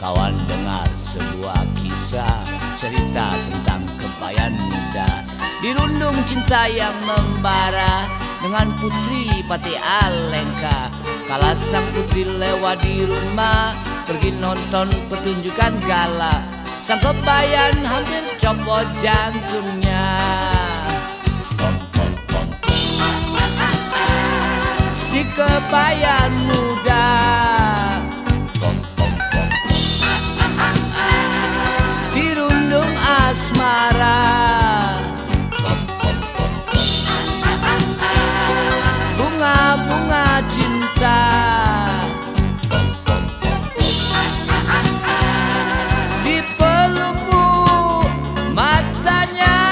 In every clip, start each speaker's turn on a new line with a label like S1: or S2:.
S1: Kawan dengar sebuah kisah, cerita tentang kebayan muda dirundung cinta yang membara dengan putri Pati Alengka. Kala sang putri lewat di rumah, pergi nonton pertunjukan gala. Sang kebayan hampir copot jantungnya. Si kebayan muda dirundung asmara, bunga-bunga cinta dipelupku matanya.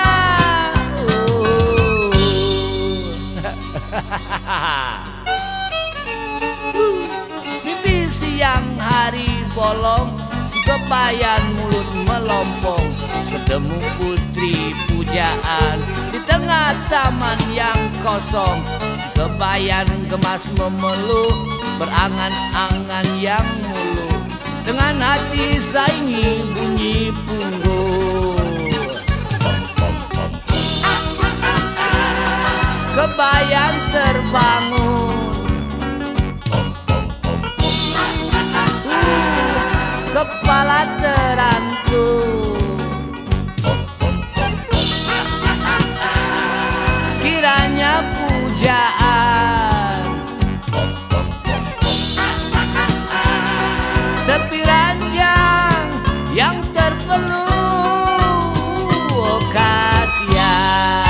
S1: Mimpi siang hari bolong, si kebayan mulut melompong, ketemu putri pujaan di tengah taman yang kosong. Si kebayan gemas memeluk, berangan-angan yang mulu, dengan hati saingi bunyi punggung. Kebayan terbangun, kepala terantuk, kiranya pujaan tepi ranjang yang terpenuh kasihan.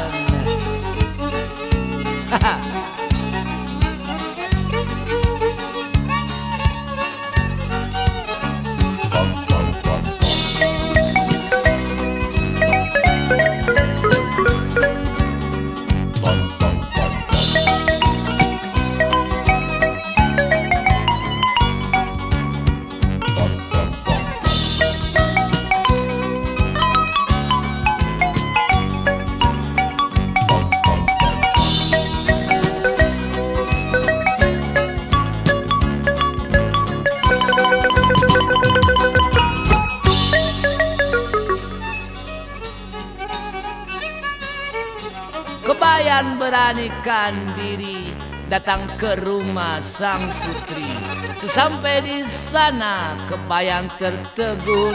S1: Kebayan beranikan diri datang ke rumah sang putri. Sesampai di sana kebayan tertegun.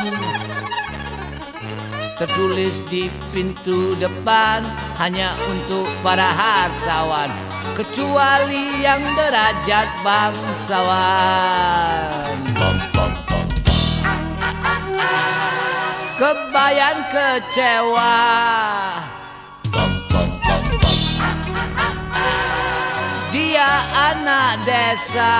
S1: Tertulis di pintu depan, hanya untuk para hartawan, kecuali yang derajat bangsawan. Kebayan kecewa, dia anak desa,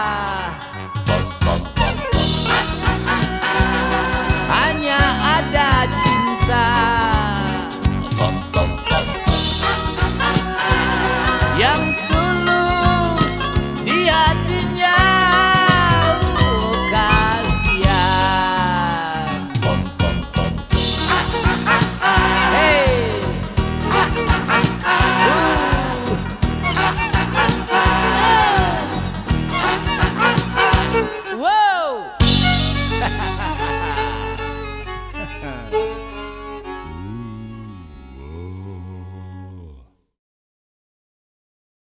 S1: hanya ada cinta yang